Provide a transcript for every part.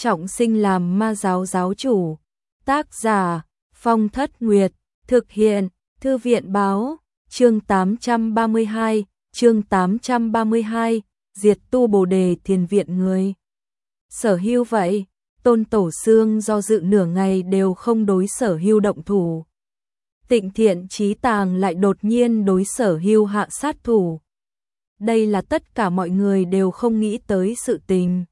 trọng sinh làm ma giáo giáo chủ. Tác giả Phong Thất Nguyệt, thực hiện Thư viện báo, chương 832, chương 832, diệt tu Bồ Đề Thiền viện người. Sở Hưu vậy, Tôn Tổ Xương do dự nửa ngày đều không đối Sở Hưu động thủ. Tịnh Thiện Chí Tàng lại đột nhiên đối Sở Hưu hạ sát thủ. Đây là tất cả mọi người đều không nghĩ tới sự tình.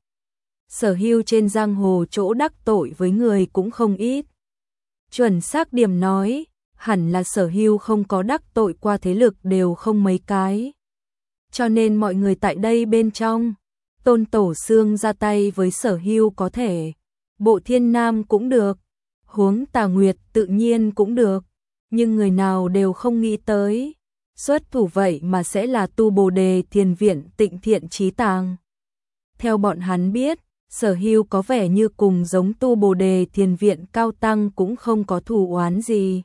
Sở Hưu trên giang hồ chỗ đắc tội với người cũng không ít. Chuẩn xác điểm nói, hẳn là Sở Hưu không có đắc tội qua thế lực đều không mấy cái. Cho nên mọi người tại đây bên trong, Tôn Tổ Xương ra tay với Sở Hưu có thể, Bộ Thiên Nam cũng được, huống Tà Nguyệt tự nhiên cũng được, nhưng người nào đều không nghĩ tới, xuất thủ vậy mà sẽ là tu Bồ Đề Thiền viện Tịnh Thiện Chí Tàng. Theo bọn hắn biết, Sở Hưu có vẻ như cùng giống tu Bồ Đề Thiền viện cao tăng cũng không có thù oán gì.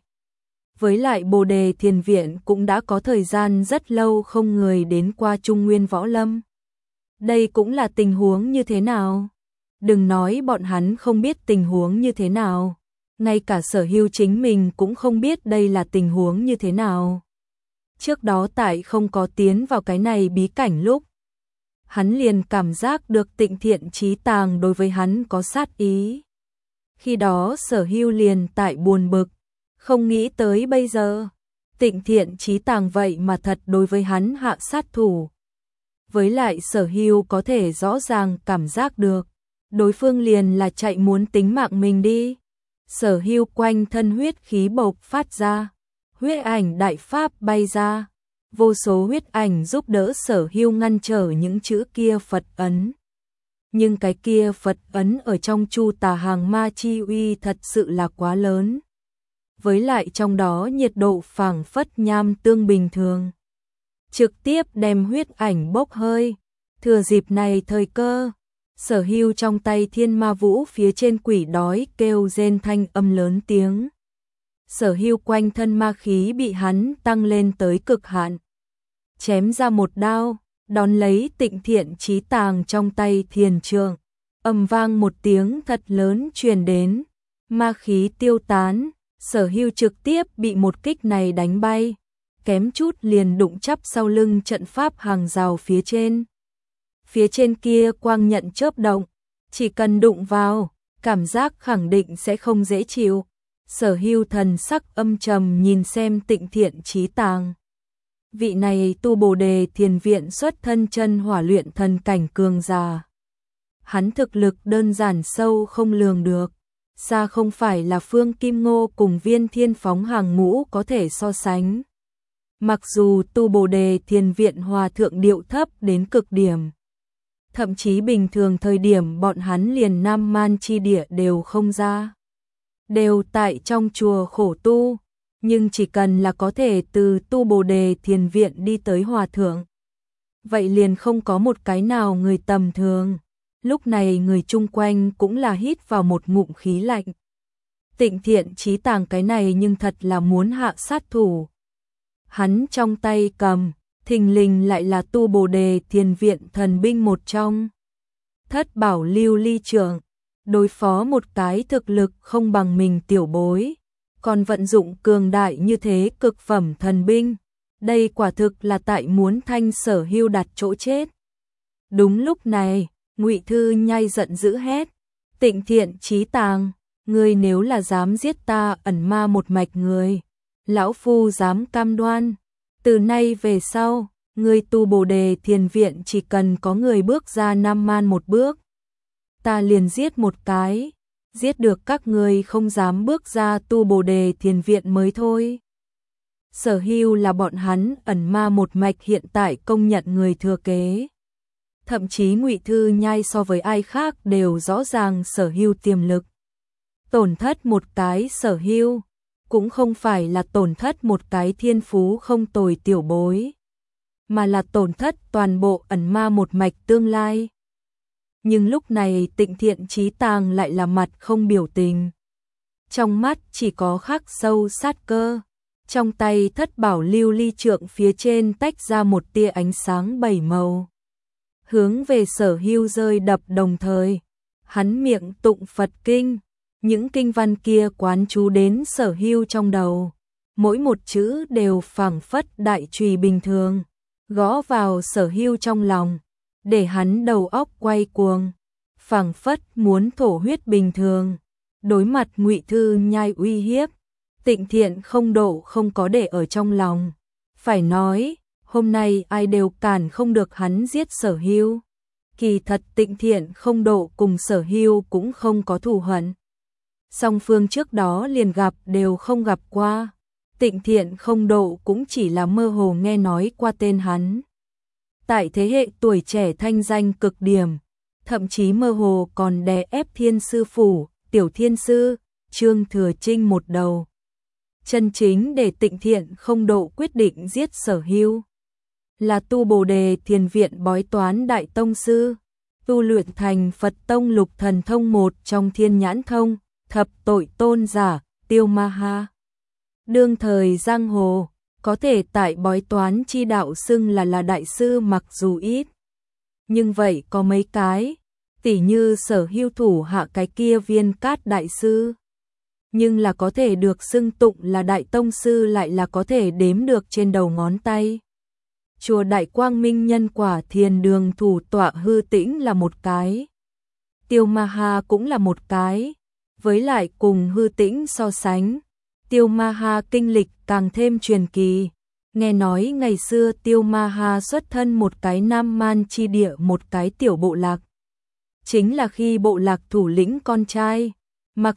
Với lại Bồ Đề Thiền viện cũng đã có thời gian rất lâu không người đến qua Trung Nguyên Võ Lâm. Đây cũng là tình huống như thế nào? Đừng nói bọn hắn không biết tình huống như thế nào. Ngay cả Sở Hưu chính mình cũng không biết đây là tình huống như thế nào. Trước đó tại không có tiến vào cái này bí cảnh lúc, hắn liền cảm giác được Tịnh Thiện Chí Tàng đối với hắn có sát ý. Khi đó Sở Hưu liền tại buồn bực, không nghĩ tới bây giờ, Tịnh Thiện Chí Tàng vậy mà thật đối với hắn hạ sát thủ. Với lại Sở Hưu có thể rõ ràng cảm giác được, đối phương liền là chạy muốn tính mạng mình đi. Sở Hưu quanh thân huyết khí bộc phát ra, huyết ảnh đại pháp bay ra, vô số huyết ảnh giúp đỡ Sở Hưu ngăn trở những chữ kia Phật ấn. Nhưng cái kia Phật ấn ở trong Chu Tà Hàng Ma chi uy thật sự là quá lớn. Với lại trong đó nhiệt độ phảng phất nham tương bình thường, trực tiếp đem huyết ảnh bốc hơi. Thừa dịp này thời cơ, Sở Hưu trong tay Thiên Ma Vũ phía trên quỷ đói kêu rên thanh âm lớn tiếng. Sở Hưu quanh thân ma khí bị hắn tăng lên tới cực hạn, chém ra một đao, đón lấy Tịnh Thiện Chí Tàng trong tay thiền trượng. Ầm vang một tiếng thật lớn truyền đến, ma khí tiêu tán, Sở Hưu trực tiếp bị một kích này đánh bay, kém chút liền đụng chắp sau lưng trận pháp hàng rào phía trên. Phía trên kia quang nhận chớp động, chỉ cần đụng vào, cảm giác khẳng định sẽ không dễ chịu. Sở Hưu thần sắc âm trầm nhìn xem Tịnh Thiện Chí Tàng. Vị này tu Bồ Đề Thiền viện xuất thân chân hỏa luyện thần cảnh cường giả. Hắn thực lực đơn giản sâu không lường được, xa không phải là Phương Kim Ngô cùng Viên Thiên Phóng hàng ngũ có thể so sánh. Mặc dù tu Bồ Đề Thiền viện hòa thượng điệu thấp đến cực điểm, thậm chí bình thường thời điểm bọn hắn liền Nam Man chi địa đều không ra, đều tại trong chùa khổ tu, nhưng chỉ cần là có thể từ tu Bồ Đề Thiền viện đi tới hòa thượng, vậy liền không có một cái nào người tầm thường. Lúc này người chung quanh cũng là hít vào một ngụm khí lạnh. Tịnh Thiện Chí Tàng cái này nhưng thật là muốn hạ sát thủ. Hắn trong tay cầm, thình lình lại là tu Bồ Đề Thiền viện thần binh một trong. Thất bảo lưu ly trưởng, đối phó một cái thực lực không bằng mình tiểu bối, còn vận dụng cường đại như thế cực phẩm thần binh. Đây quả thực là tại muốn thanh Sở Hưu đặt chỗ chết. Đúng lúc này, Ngụy Thư Nhai giận dữ hét, Tịnh Thiện Chí Tàng, ngươi nếu là dám giết ta ẩn ma một mạch người, lão phu dám cam đoan, từ nay về sau, ngươi tu Bồ Đề Thiền viện chỉ cần có người bước ra Nam Man một bước, ta liền giết một cái, giết được các ngươi không dám bước ra tu Bồ Đề Thiền viện mới thôi. Sở Hưu là bọn hắn ẩn ma một mạch hiện tại công nhận người thừa kế. Thậm chí Ngụy Thư Nhai so với ai khác đều rõ ràng Sở Hưu tiềm lực. Tổn thất một cái Sở Hưu, cũng không phải là tổn thất một cái thiên phú không tồi tiểu bối, mà là tổn thất toàn bộ ẩn ma một mạch tương lai. Nhưng lúc này Tịnh Thiện Chí Tàng lại là mặt không biểu tình. Trong mắt chỉ có khắc sâu sát cơ. Trong tay thất bảo lưu ly trượng phía trên tách ra một tia ánh sáng bảy màu, hướng về Sở Hưu rơi đập đồng thời. hắn miệng tụng Phật kinh, những kinh văn kia quán chú đến Sở Hưu trong đầu, mỗi một chữ đều phảng phất đại chùy bình thường, gõ vào Sở Hưu trong lòng, để hắn đầu óc quay cuồng, phảng phất muốn thổ huyết bình thường. Đối mặt Ngụy Thư Nhai uy hiếp, Tịnh Thiện không độ không có để ở trong lòng, phải nói, hôm nay ai đều cản không được hắn giết Sở Hưu. Kỳ thật Tịnh Thiện không độ cùng Sở Hưu cũng không có thù hận. Song phương trước đó liền gặp đều không gặp qua, Tịnh Thiện không độ cũng chỉ là mơ hồ nghe nói qua tên hắn. Tại thế hệ tuổi trẻ thanh danh cực điểm, thậm chí mơ hồ còn đè ép Thiên Sư Phủ, Tiểu Thiên Sư, Trương Thừa Trinh một đầu. Chân chính để Tịnh Thiện không độ quyết định giết Sở Hưu là tu Bồ Đề Thiền Viện bói toán đại tông sư, tu luyện thành Phật tông lục thần thông một trong Thiên Nhãn Thông, thập tội tôn giả, Tiêu Ma Ha. Đương thời giang hồ, có thể tại bói toán chi đạo xưng là đại sư mặc dù ít. Nhưng vậy có mấy cái, tỉ như Sở Hưu thủ hạ cái kia Viên Cát đại sư. Nhưng là có thể được xưng tụng là đại tông sư lại là có thể đếm được trên đầu ngón tay. Chùa Đại Quang Minh Nhân Quả Thiền Đường thủ tọa Hư Tĩnh là một cái. Tiêu Ma Ha cũng là một cái. Với lại cùng Hư Tĩnh so sánh, Tiêu Ma Ha kinh lịch càng thêm truyền kỳ. Nghe nói ngày xưa Tiêu Ma Ha xuất thân một cái Nam Man chi địa, một cái tiểu bộ lạc. Chính là khi bộ lạc thủ lĩnh con trai, mặc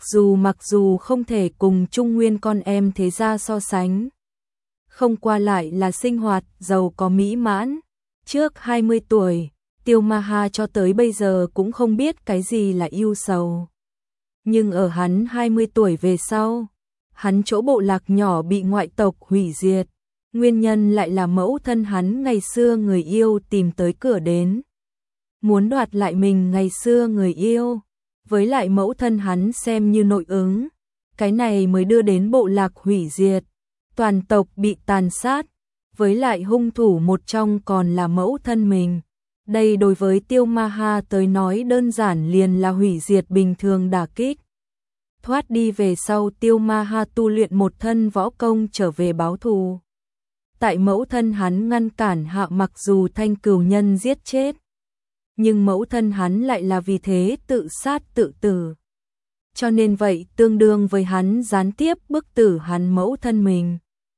dù không thể cùng Trung Nguyên con em thế gia so sánh. Không qua lại là sinh hoạt giàu có mỹ mãn. Trước 20 tuổi, Tiêu Ma Ha cho tới bây giờ cũng không biết cái gì là ưu sầu. Nhưng ở hắn 20 tuổi về sau, hắn chỗ bộ lạc nhỏ bị ngoại tộc hủy diệt. Nguyên nhân lại là mẫu thân hắn ngày xưa người yêu tìm tới cửa đến. Muốn đoạt lại mình ngày xưa người yêu. Với lại mẫu thân hắn xem như nội ứng. Cái này mới đưa đến bộ lạc hủy diệt. Toàn tộc bị tàn sát. Với lại hung thủ một trong còn là mẫu thân mình. Đây đối với Tiêu Ma Ha tới nói đơn giản liền là hủy diệt bình thường đả kích. Thoát đi về sau Tiêu Ma Ha tu luyện một thân võ công trở về báo thù. Tại mẫu thân hắn ngăn cản hạ mặc dù Thanh Cửu Nhân giết chết. Nhưng mẫu thân hắn lại là vì thế tự sát tự tử. Cho nên vậy tương đương với hắn gián tiếp bức tử hắn mẫu thân mình.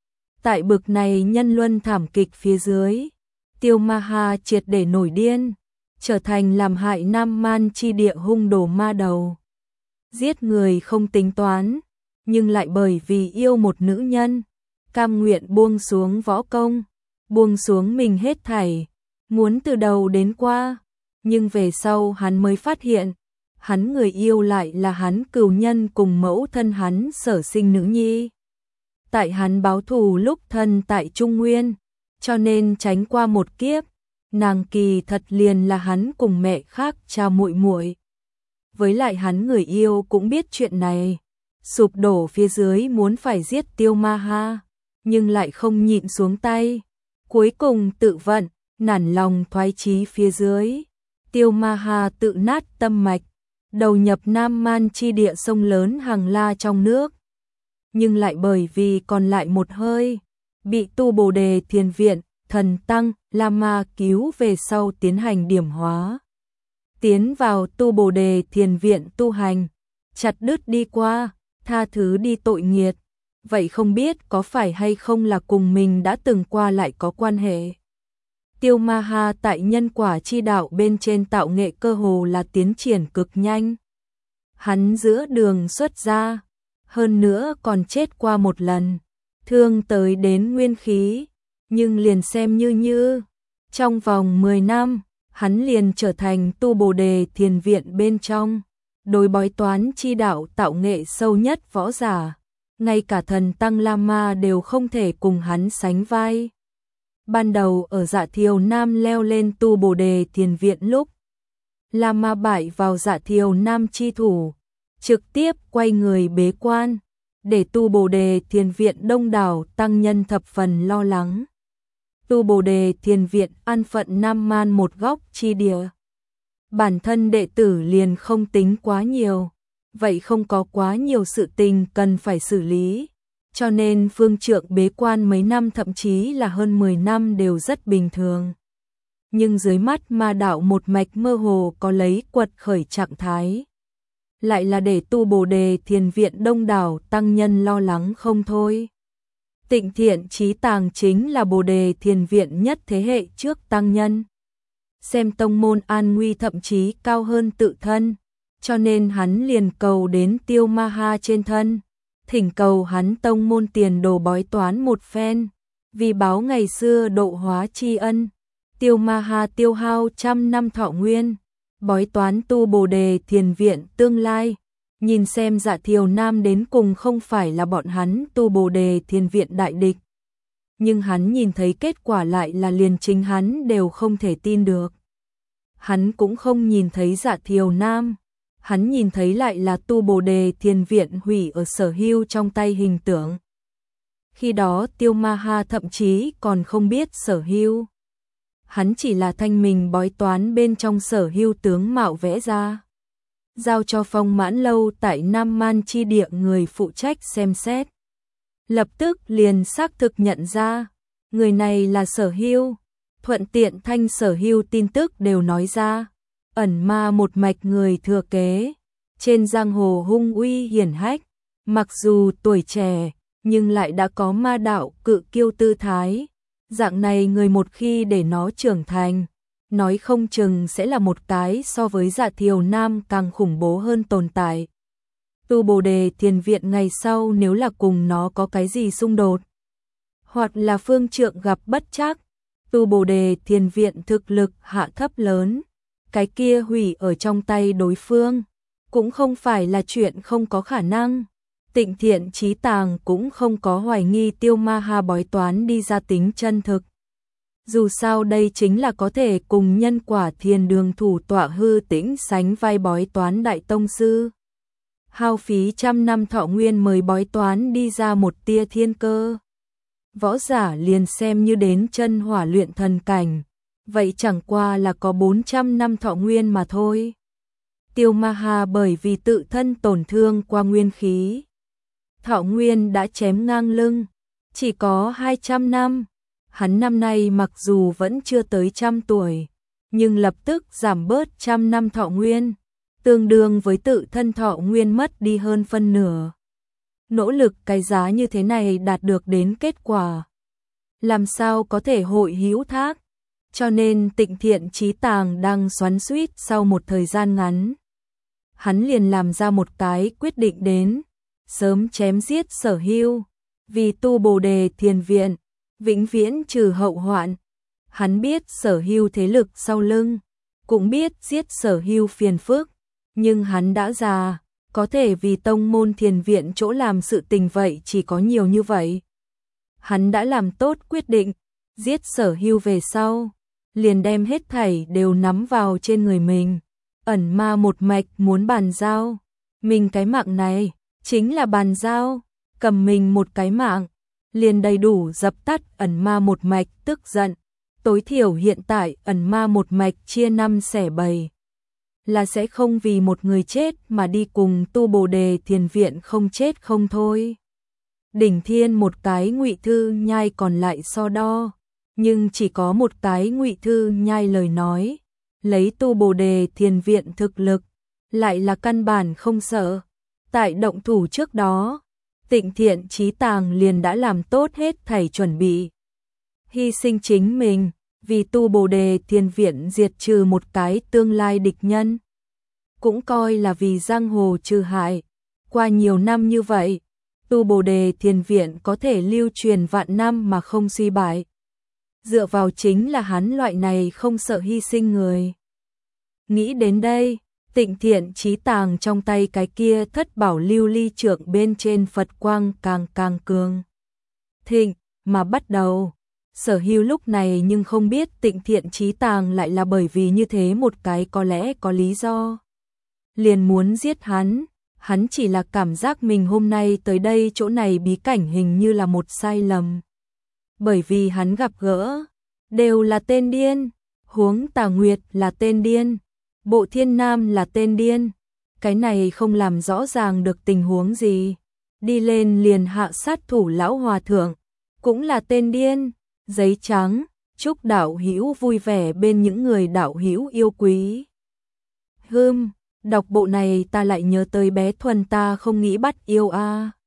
Tại bực này nhân luân thảm kịch phía dưới, Tiêu Ma Ha triệt để nổi điên, trở thành làm hại Nam Man chi địa hung đồ ma đầu. Giết người không tính toán, nhưng lại bởi vì yêu một nữ nhân, cam nguyện buông xuống võ công, buông xuống mình hết thảy, muốn từ đầu đến qua. Nhưng về sau hắn mới phát hiện, hắn người yêu lại là hắn cừu nhân cùng mẫu thân hắn sở sinh nữ nhi. Tại hắn báo thù lúc thân tại Trung Nguyên, cho nên tránh qua một kiếp, nàng kỳ thật liền là hắn cùng mẹ khác cha muội muội. Với lại hắn người yêu cũng biết chuyện này, sụp đổ phía dưới muốn phải giết Tiêu Ma Ha, nhưng lại không nhịn xuống tay. Cuối cùng tự vận, nản lòng thoái chí phía dưới, Tiêu Ma Ha tự nát tâm mạch, đầu nhập Nam Man chi địa sông lớn Hằng La trong nước. Nhưng lại bởi vì còn lại một hơi, bị tu Bồ Đề Thiền Viện, thần tăng, Lama cứu về sau tiến hành điểm hóa. Tiến vào tu Bồ Đề Thiền Viện tu hành, chặt đứt đi qua, tha thứ đi tội nghiệt. Vậy không biết có phải hay không là cùng mình đã từng qua lại có quan hệ. Tiêu Ma Ha tại nhân quả chi đạo bên trên tạo nghệ cơ hồ là tiến triển cực nhanh. Hắn giữa đường xuất ra, hơn nữa còn chết qua một lần, thương tới đến nguyên khí, nhưng liền xem như trong vòng 10 năm, hắn liền trở thành tu Bồ Đề Thiền Viện bên trong, đối bói toán chi đạo tạo nghệ sâu nhất võ giả, ngay cả thần tăng Lama đều không thể cùng hắn sánh vai. Ban đầu ở Dạ Thiều Nam leo lên tu Bồ Đề Thiền Viện lúc, Lama bại vào Dạ Thiều Nam chi thủ, trực tiếp quay người bế quan, để tu Bồ Đề Thiền Viện đông đảo tăng nhân thập phần lo lắng. Tu Bồ Đề Thiền Viện an phận Nam Man một góc chi địa. bản thân đệ tử liền không tính quá nhiều, vậy không có quá nhiều sự tình cần phải xử lý, cho nên Phương Trượng bế quan mấy năm thậm chí là hơn 10 năm đều rất bình thường. Nhưng dưới mắt ma đạo một mạch mơ hồ có lấy quật khởi trạng thái. Lại là để tu Bồ Đề Thiền Viện đông đảo tăng nhân lo lắng không thôi. Tịnh Thiện Chí Tàng chính là Bồ Đề Thiền Viện nhất thế hệ trước tăng nhân. Xem tông môn an nguy thậm chí cao hơn tự thân, cho nên hắn liền cầu đến Tiêu Ma Ha trên thân, thỉnh cầu hắn tông môn tiền đồ bói toán một phen, vì báo ngày xưa độ hóa tri ân. Tiêu Ma Ha tiêu hao 100 năm thọ nguyên, bói toán tu Bồ Đề Thiền Viện tương lai, nhìn xem Dạ Thiều Nam đến cùng không phải là bọn hắn tu Bồ Đề Thiền Viện đại địch. Nhưng hắn nhìn thấy kết quả lại là liền chính hắn đều không thể tin được. Hắn cũng không nhìn thấy Dạ Thiều Nam, hắn nhìn thấy lại là tu Bồ Đề Thiền Viện hủy ở Sở Hưu trong tay hình tượng. Khi đó Tiêu Ma Ha thậm chí còn không biết Sở Hưu. Hắn chỉ là thanh mình bói toán bên trong Sở Hưu tướng mạo vẽ ra, giao cho Phong Mãn Lâu tại Nam Man chi địa người phụ trách xem xét. Lập tức liền xác thực nhận ra, người này là Sở Hưu, thuận tiện thanh Sở Hưu tin tức đều nói ra, ẩn ma một mạch người thừa kế, trên giang hồ hung uy hiển hách, mặc dù tuổi trẻ, nhưng lại đã có ma đạo cự kiêu tư thái. Dạng này người một khi để nó trưởng thành, nói không chừng sẽ là một cái so với Dạ Thiều Nam càng khủng bố hơn tồn tại. Tu Bồ Đề Thiền Viện ngày sau nếu là cùng nó có cái gì xung đột, hoặc là Phương Trượng gặp bất trắc, tu Bồ Đề Thiền Viện thực lực hạ thấp lớn, cái kia hủy ở trong tay đối phương, cũng không phải là chuyện không có khả năng. Tịnh Thiện Chí Tàng cũng không có hoài nghi Tiêu Ma Ha bói toán đi ra tính chân thực. Dù sao đây chính là có thể cùng nhân quả thiền đường thủ tọa Hư Tĩnh sánh vai bói toán đại tông sư. Hao phí 100 năm thọ nguyên mời bói toán đi ra một tia thiên cơ. Võ giả liền xem như đến chân hỏa luyện thần cảnh, vậy chẳng qua là có 400 năm thọ nguyên mà thôi. Tiêu Ma Ha bởi vì tự thân tổn thương qua nguyên khí, thọ nguyên đã chém ngang lưng, chỉ có 200 năm. Hắn năm nay mặc dù vẫn chưa tới 100 tuổi, nhưng lập tức giảm bớt 100 năm thọ nguyên, tương đương với tự thân thọ nguyên mất đi hơn phân nửa. Nỗ lực cái giá như thế này đạt được đến kết quả, làm sao có thể hội hữu thác, cho nên Tịnh Thiện Chí Tàng đang xoắn xuýt sau một thời gian ngắn. Hắn liền làm ra một cái quyết định đến, sớm chém giết Sở Hưu, vì tu Bồ Đề Thiền Viện, vĩnh viễn trừ hậu hoạn. Hắn biết Sở Hưu thế lực sau lưng, cũng biết giết Sở Hưu phiền phức, nhưng hắn đã già, có thể vì tông môn Thiền Viện chỗ làm sự tình vậy chỉ có nhiều như vậy. Hắn đã làm tốt quyết định, giết Sở Hưu về sau, liền đem hết thảy đều nắm vào trên người mình. Ẩn ma một mạch muốn bàn giao, mình cái mạng này chính là bàn giao, cầm mình một cái mạng, liền đầy đủ dập tắt ẩn ma một mạch tức giận. Tối thiểu hiện tại ẩn ma một mạch chia 5 xẻ 7, là sẽ không vì một người chết mà đi cùng tu Bồ Đề Thiền Viện không chết không thôi. Đỉnh Thiên một cái Ngụy Thư Nhai còn lại so đo, nhưng chỉ có một cái Ngụy Thư Nhai lời nói, lấy tu Bồ Đề Thiền Viện thực lực, lại là căn bản không sợ. Tại động thủ trước đó, Tịnh Thiện Chí Tàng liền đã làm tốt hết thảy chuẩn bị. Hy sinh chính mình, vì tu Bồ Đề Thiền Viện diệt trừ một cái tương lai địch nhân. Cũng coi là vì giang hồ trừ hại. Qua nhiều năm như vậy, tu Bồ Đề Thiền Viện có thể lưu truyền vạn năm mà không suy bại. Dựa vào chính là hắn loại này không sợ hy sinh người. Nghĩ đến đây, Tịnh Thiện Chí Tàng trong tay cái kia thất bảo lưu ly trượng bên trên Phật quang càng cường thịnh mà bắt đầu. Sở Hưu lúc này nhưng không biết Tịnh Thiện Chí Tàng lại là bởi vì như thế một cái có lẽ có lý do, liền muốn giết hắn. Hắn chỉ là cảm giác mình hôm nay tới đây chỗ này bí cảnh hình như là một sai lầm. Bởi vì hắn gặp gỡ đều là tên điên, huống Tà Nguyệt là tên điên, Bộ Thiên Nam là tên điên, cái này không làm rõ ràng được tình huống gì. Đi lên liền hạ sát thủ lão hòa thượng, cũng là tên điên. Giấy trắng, chúc đạo hữu vui vẻ bên những người đạo hữu yêu quý. Đọc bộ này ta lại nhớ tới bé Thuần ta không nghĩ bắt yêu a.